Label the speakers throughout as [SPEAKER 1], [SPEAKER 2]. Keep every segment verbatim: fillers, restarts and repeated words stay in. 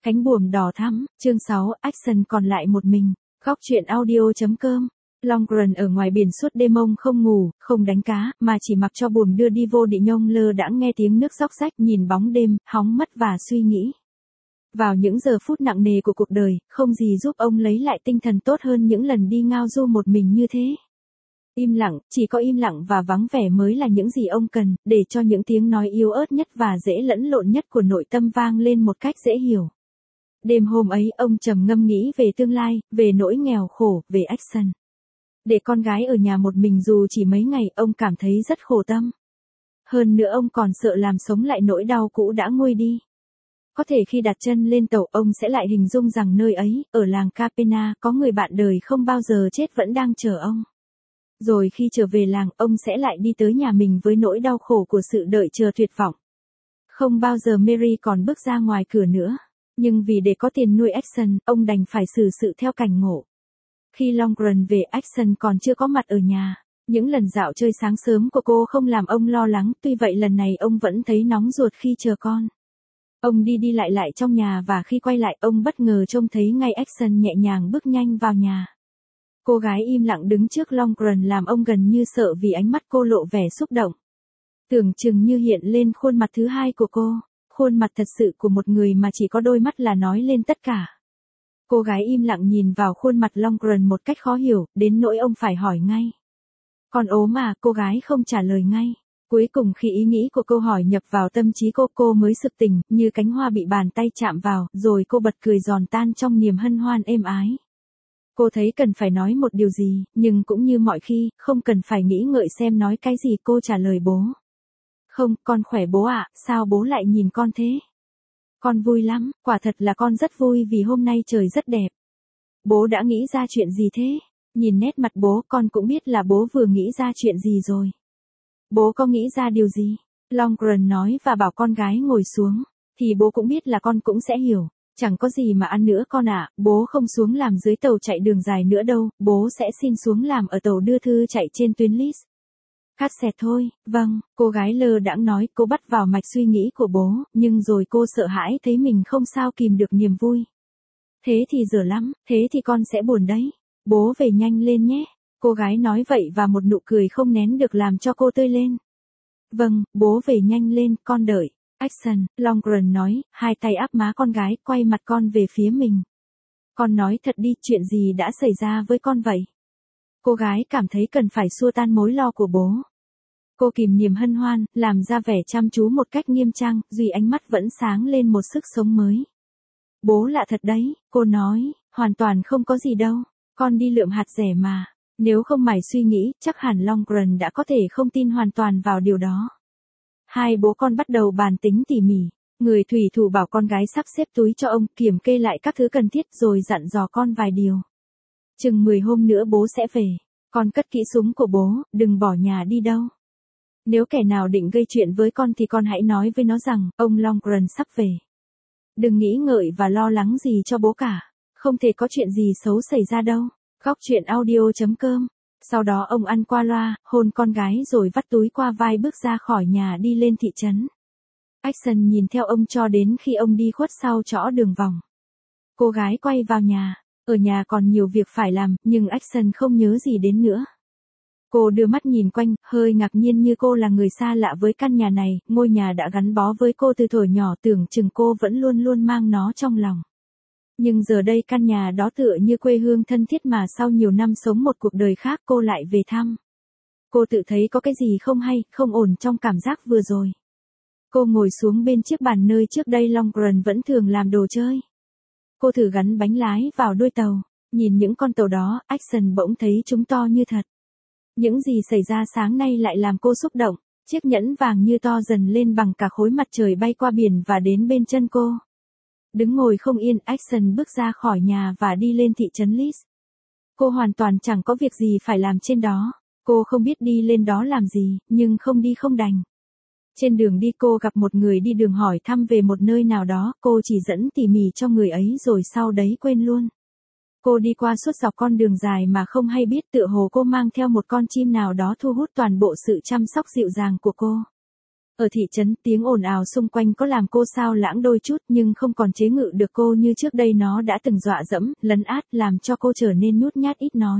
[SPEAKER 1] Cánh buồm đỏ thắm, chương sáu, Action còn lại một mình. Góc truyện audio.com. Longren ở ngoài biển suốt đêm ông không ngủ, không đánh cá, mà chỉ mặc cho buồm đưa đi vô địa nhông lơ đãng nghe tiếng nước róc rách, nhìn bóng đêm, hóng mất và suy nghĩ. Vào những giờ phút nặng nề của cuộc đời, không gì giúp ông lấy lại tinh thần tốt hơn những lần đi ngao du một mình như thế. Im lặng, chỉ có im lặng và vắng vẻ mới là những gì ông cần, để cho những tiếng nói yếu ớt nhất và dễ lẫn lộn nhất của nội tâm vang lên một cách dễ hiểu. Đêm hôm ấy, ông trầm ngâm nghĩ về tương lai, về nỗi nghèo khổ, về Action. Để con gái ở nhà một mình dù chỉ mấy ngày, ông cảm thấy rất khổ tâm. Hơn nữa ông còn sợ làm sống lại nỗi đau cũ đã nguôi đi. Có thể khi đặt chân lên tàu, ông sẽ lại hình dung rằng nơi ấy, ở làng Capena, có người bạn đời không bao giờ chết vẫn đang chờ ông. Rồi khi trở về làng, ông sẽ lại đi tới nhà mình với nỗi đau khổ của sự đợi chờ tuyệt vọng. Không bao giờ Mary còn bước ra ngoài cửa nữa. Nhưng vì để có tiền nuôi Action, ông đành phải xử sự theo cảnh ngộ. Khi Longren về, Action còn chưa có mặt ở nhà. Những lần dạo chơi sáng sớm của cô không làm ông lo lắng, tuy vậy lần này ông vẫn thấy nóng ruột khi chờ con. Ông đi đi lại lại trong nhà và khi quay lại, ông bất ngờ trông thấy ngay Action nhẹ nhàng bước nhanh vào nhà. Cô gái im lặng đứng trước Longren làm ông gần như sợ vì ánh mắt cô lộ vẻ xúc động. Tưởng chừng như hiện lên khuôn mặt thứ hai của cô. Khuôn mặt thật sự của một người mà chỉ có đôi mắt là nói lên tất cả. Cô gái im lặng nhìn vào khuôn mặt Longren một cách khó hiểu, đến nỗi ông phải hỏi ngay. Con ốm à, cô gái không trả lời ngay. Cuối cùng khi ý nghĩ của câu hỏi nhập vào tâm trí cô, cô mới sực tỉnh, như cánh hoa bị bàn tay chạm vào, rồi cô bật cười giòn tan trong niềm hân hoan êm ái. Cô thấy cần phải nói một điều gì, nhưng cũng như mọi khi, không cần phải nghĩ ngợi xem nói cái gì, cô trả lời bố. Không, con khỏe bố ạ, sao bố lại nhìn con thế? Con vui lắm, quả thật là con rất vui vì hôm nay trời rất đẹp. Bố đã nghĩ ra chuyện gì thế? Nhìn nét mặt bố, con cũng biết là bố vừa nghĩ ra chuyện gì rồi. Bố có nghĩ ra điều gì? Longren nói và bảo con gái ngồi xuống. Thì bố cũng biết là con cũng sẽ hiểu. Chẳng có gì mà ăn nữa con ạ, bố không xuống làm dưới tàu chạy đường dài nữa đâu, bố sẽ xin xuống làm ở tàu đưa thư chạy trên tuyến Leeds. Cắt xẹt thôi, vâng, cô gái lơ đãng nói, cô bắt vào mạch suy nghĩ của bố, nhưng rồi cô sợ hãi thấy mình không sao kìm được niềm vui. Thế thì dở lắm, thế thì con sẽ buồn đấy. Bố về nhanh lên nhé. Cô gái nói vậy và một nụ cười không nén được làm cho cô tươi lên. Vâng, bố về nhanh lên, con đợi. Action, Longren nói, hai tay áp má con gái, quay mặt con về phía mình. Con nói thật đi, chuyện gì đã xảy ra với con vậy? Cô gái cảm thấy cần phải xua tan mối lo của bố. Cô kìm niềm hân hoan, làm ra vẻ chăm chú một cách nghiêm trang, duy ánh mắt vẫn sáng lên một sức sống mới. Bố lạ thật đấy, cô nói, hoàn toàn không có gì đâu, con đi lượm hạt rẻ mà. Nếu không mải suy nghĩ, chắc hẳn Longren đã có thể không tin hoàn toàn vào điều đó. Hai bố con bắt đầu bàn tính tỉ mỉ. Người thủy thủ bảo con gái sắp xếp túi cho ông, kiểm kê lại các thứ cần thiết rồi dặn dò con vài điều. Chừng mười hôm nữa bố sẽ về. Con cất kỹ súng của bố, đừng bỏ nhà đi đâu. Nếu kẻ nào định gây chuyện với con thì con hãy nói với nó rằng, ông Longren sắp về. Đừng nghĩ ngợi và lo lắng gì cho bố cả. Không thể có chuyện gì xấu xảy ra đâu. Góc truyện audio.com. Sau đó ông ăn qua loa, hôn con gái rồi vắt túi qua vai bước ra khỏi nhà đi lên thị trấn. Action nhìn theo ông cho đến khi ông đi khuất sau chõ đường vòng. Cô gái quay vào nhà. Ở nhà còn nhiều việc phải làm, nhưng Action không nhớ gì đến nữa. Cô đưa mắt nhìn quanh, hơi ngạc nhiên như cô là người xa lạ với căn nhà này, ngôi nhà đã gắn bó với cô từ thuở nhỏ, tưởng chừng cô vẫn luôn luôn mang nó trong lòng. Nhưng giờ đây căn nhà đó tựa như quê hương thân thiết mà sau nhiều năm sống một cuộc đời khác cô lại về thăm. Cô tự thấy có cái gì không hay, không ổn trong cảm giác vừa rồi. Cô ngồi xuống bên chiếc bàn nơi trước đây Longren vẫn thường làm đồ chơi. Cô thử gắn bánh lái vào đuôi tàu, nhìn những con tàu đó, Action bỗng thấy chúng to như thật. Những gì xảy ra sáng nay lại làm cô xúc động, chiếc nhẫn vàng như to dần lên bằng cả khối mặt trời bay qua biển và đến bên chân cô. Đứng ngồi không yên, Action bước ra khỏi nhà và đi lên thị trấn Leeds. Cô hoàn toàn chẳng có việc gì phải làm trên đó. Cô không biết đi lên đó làm gì, nhưng không đi không đành. Trên đường đi cô gặp một người đi đường hỏi thăm về một nơi nào đó, cô chỉ dẫn tỉ mỉ cho người ấy rồi sau đấy quên luôn. Cô đi qua suốt dọc con đường dài mà không hay biết tựa hồ cô mang theo một con chim nào đó thu hút toàn bộ sự chăm sóc dịu dàng của cô. Ở thị trấn, tiếng ồn ào xung quanh có làm cô xao lãng đôi chút nhưng không còn chế ngự được cô như trước đây, nó đã từng dọa dẫm, lấn át, làm cho cô trở nên nhút nhát ít nói.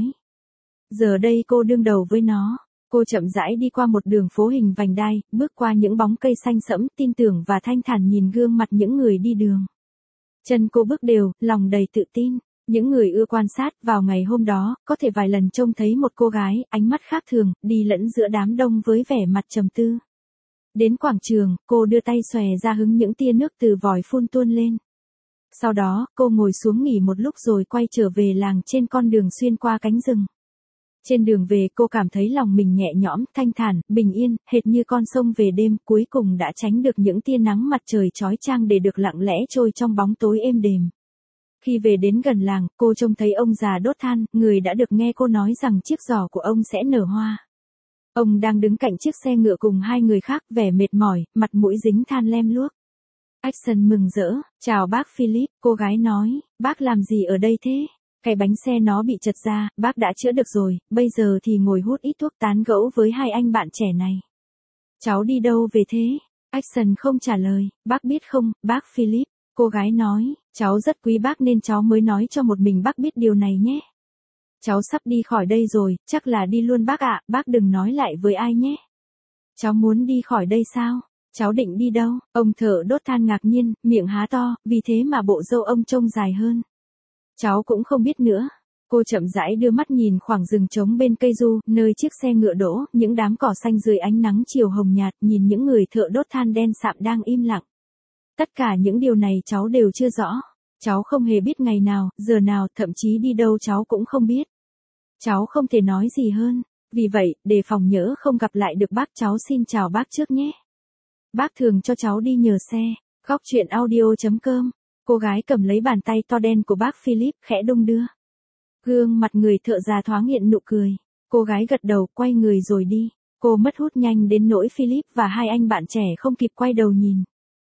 [SPEAKER 1] Giờ đây cô đương đầu với nó. Cô chậm rãi đi qua một đường phố hình vành đai, bước qua những bóng cây xanh sẫm, tin tưởng và thanh thản nhìn gương mặt những người đi đường. Chân cô bước đều, lòng đầy tự tin. Những người ưa quan sát, vào ngày hôm đó, có thể vài lần trông thấy một cô gái, ánh mắt khác thường, đi lẫn giữa đám đông với vẻ mặt trầm tư. Đến quảng trường, cô đưa tay xòe ra hứng những tia nước từ vòi phun tuôn lên. Sau đó, cô ngồi xuống nghỉ một lúc rồi quay trở về làng trên con đường xuyên qua cánh rừng. Trên đường về cô cảm thấy lòng mình nhẹ nhõm, thanh thản, bình yên, hệt như con sông về đêm, cuối cùng đã tránh được những tia nắng mặt trời chói chang để được lặng lẽ trôi trong bóng tối êm đềm. Khi về đến gần làng, cô trông thấy ông già đốt than, người đã được nghe cô nói rằng chiếc giỏ của ông sẽ nở hoa. Ông đang đứng cạnh chiếc xe ngựa cùng hai người khác, vẻ mệt mỏi, mặt mũi dính than lem luốc. Action mừng rỡ, chào bác Philip, cô gái nói, bác làm gì ở đây thế? Cái bánh xe nó bị trật ra, bác đã chữa được rồi, bây giờ thì ngồi hút ít thuốc tán gẫu với hai anh bạn trẻ này. Cháu đi đâu về thế? Action không trả lời, bác biết không, bác Philip, cô gái nói, cháu rất quý bác nên cháu mới nói cho một mình bác biết điều này nhé. Cháu sắp đi khỏi đây rồi, chắc là đi luôn bác ạ, bác đừng nói lại với ai nhé. Cháu muốn đi khỏi đây sao? Cháu định đi đâu? Ông thợ đốt than ngạc nhiên, miệng há to, vì thế mà bộ râu ông trông dài hơn. Cháu cũng không biết nữa. Cô chậm rãi đưa mắt nhìn khoảng rừng trống bên cây du, nơi chiếc xe ngựa đỗ, những đám cỏ xanh dưới ánh nắng chiều hồng nhạt, nhìn những người thợ đốt than đen sạm đang im lặng. Tất cả những điều này cháu đều chưa rõ. Cháu không hề biết ngày nào, giờ nào, thậm chí đi đâu cháu cũng không biết. Cháu không thể nói gì hơn. Vì vậy, để phòng nhỡ không gặp lại được bác, cháu xin chào bác trước nhé. Bác thường cho cháu đi nhờ xe. Góc truyện audio chấm com. Cô gái cầm lấy bàn tay to đen của bác Philip, khẽ đung đưa. Gương mặt người thợ già thoáng hiện nụ cười. Cô gái gật đầu, quay người rồi đi. Cô mất hút nhanh đến nỗi Philip và hai anh bạn trẻ không kịp quay đầu nhìn.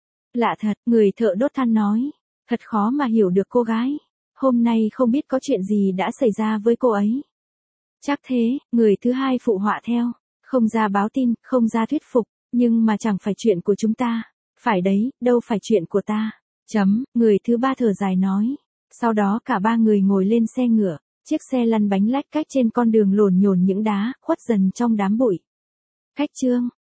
[SPEAKER 1] Lạ thật, người thợ đốt than nói. Thật khó mà hiểu được cô gái. Hôm nay không biết có chuyện gì đã xảy ra với cô ấy. Chắc thế, người thứ hai phụ họa theo. Không ra báo tin, không ra thuyết phục, nhưng mà chẳng phải chuyện của chúng ta. Phải đấy, đâu phải chuyện của ta. Chấm, người thứ ba thở dài nói. Sau đó cả ba người ngồi lên xe ngựa. Chiếc xe lăn bánh lách cách trên con đường lổn nhổn những đá, khuất dần trong đám bụi. Khách trương,